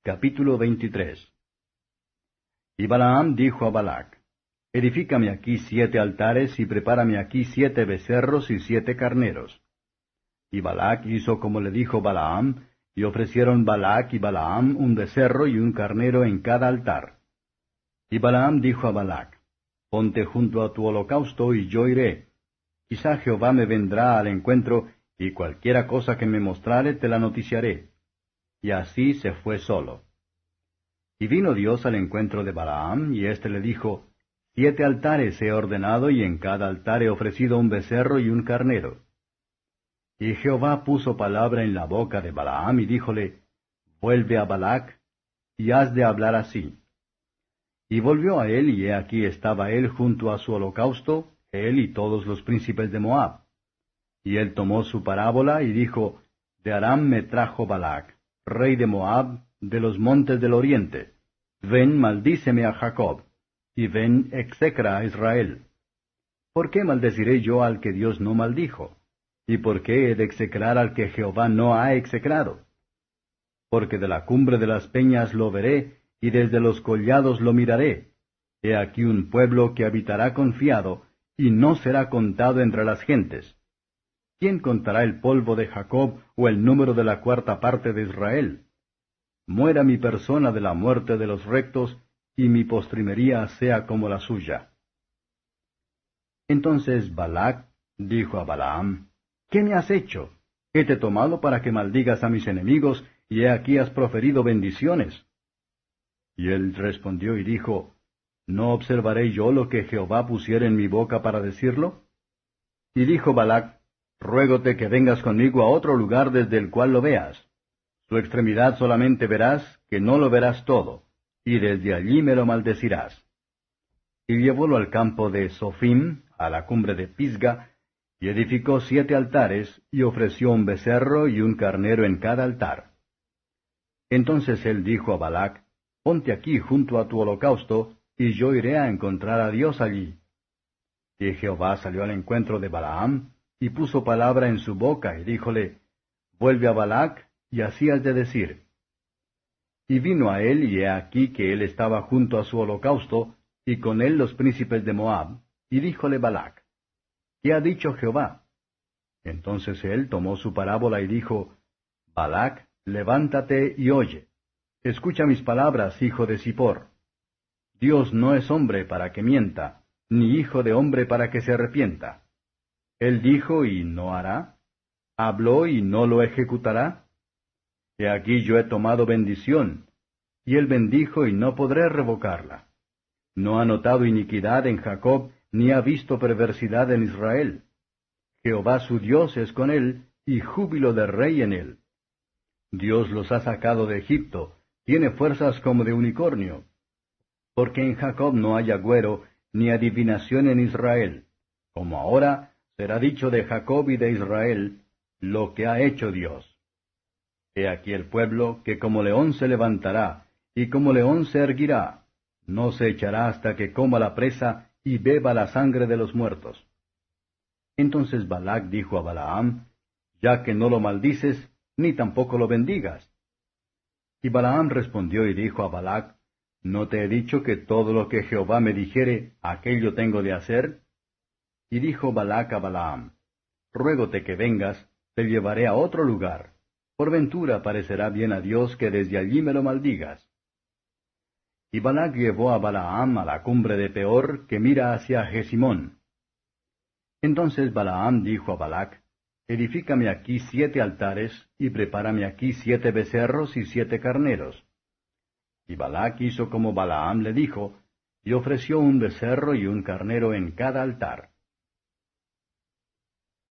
Capítulo 23. Y Balaam dijo a Balac, Edifícame aquí 7 altares, y prepárame aquí 7 becerros y 7 carneros. Y Balac hizo como le dijo Balaam, y ofrecieron Balac y Balaam un becerro y un carnero en cada altar. Y Balaam dijo a Balac, Ponte junto a tu holocausto, y yo iré. Quizá Jehová me vendrá al encuentro, y cualquiera cosa que me mostrare te la noticiaré. Y así se fue solo. Y vino Dios al encuentro de Balaam, y éste le dijo, 7 altares he ordenado, y en cada altar he ofrecido un becerro y un carnero. Y Jehová puso palabra en la boca de Balaam, y díjole, Vuelve a Balac, y has de hablar así. Y volvió a él, y he aquí estaba él junto a su holocausto, él y todos los príncipes de Moab. Y él tomó su parábola, y dijo, De Aram me trajo Balac, rey de Moab, de los montes del oriente. Ven, maldíceme a Jacob, y ven, execra a Israel. ¿Por qué maldeciré yo al que Dios no maldijo? ¿Y por qué he de execrar al que Jehová no ha execrado? Porque de la cumbre de las peñas lo veré, y desde los collados lo miraré. He aquí un pueblo que habitará confiado, y no será contado entre las gentes. ¿Quién contará el polvo de Jacob, o el número de la 4ª parte de Israel? Muera mi persona de la muerte de los rectos, y mi postrimería sea como la suya. Entonces Balac dijo a Balaam, ¿Qué me has hecho? He te tomado para que maldigas a mis enemigos, y he aquí has proferido bendiciones. Y él respondió y dijo, ¿No observaré yo lo que Jehová pusiera en mi boca para decirlo? Y dijo Balac, Ruégote que vengas conmigo a otro lugar desde el cual lo veas. Su extremidad solamente verás, que no lo verás todo, y desde allí me lo maldecirás. Y llevólo al campo de Sophim, a la cumbre de Pisga, y edificó 7 altares, y ofreció un becerro y un carnero en cada altar. Entonces él dijo a Balac, Ponte aquí junto a tu holocausto, y yo iré a encontrar a Dios allí. Y Jehová salió al encuentro de Balaam, y puso palabra en su boca, y díjole, Vuelve a Balac, y así has de decir. Y vino a él, y he aquí que él estaba junto a su holocausto, y con él los príncipes de Moab, y díjole Balac, ¿Qué ha dicho Jehová? Entonces él tomó su parábola y dijo, Balac, levántate y oye. Escucha mis palabras, hijo de Zippor. Dios no es hombre para que mienta, ni hijo de hombre para que se arrepienta. Él dijo y no hará, habló y no lo ejecutará. He aquí yo he tomado bendición, y él bendijo y no podré revocarla. No ha notado iniquidad en Jacob, ni ha visto perversidad en Israel. Jehová su Dios es con él, y júbilo de rey en él. Dios los ha sacado de Egipto, tiene fuerzas como de unicornio. Porque en Jacob no hay agüero, ni adivinación en Israel. Como ahora será dicho de Jacob y de Israel, lo que ha hecho Dios. He aquí el pueblo que como león se levantará, y como león se erguirá. No se echará hasta que coma la presa y beba la sangre de los muertos. Entonces Balac dijo a Balaam, Ya que no lo maldices, ni tampoco lo bendigas. Y Balaam respondió y dijo a Balac, ¿No te he dicho que todo lo que Jehová me dijere, aquello tengo de hacer? Y dijo Balac a Balaam, Ruégote que vengas, te llevaré a otro lugar. Por ventura parecerá bien a Dios que desde allí me lo maldigas. Y Balac llevó a Balaam a la cumbre de Peor, que mira hacia Jesimón. Entonces Balaam dijo a Balac, Edifícame aquí 7 altares, y prepárame aquí 7 becerros y 7 carneros. Y Balac hizo como Balaam le dijo, y ofreció un becerro y un carnero en cada altar.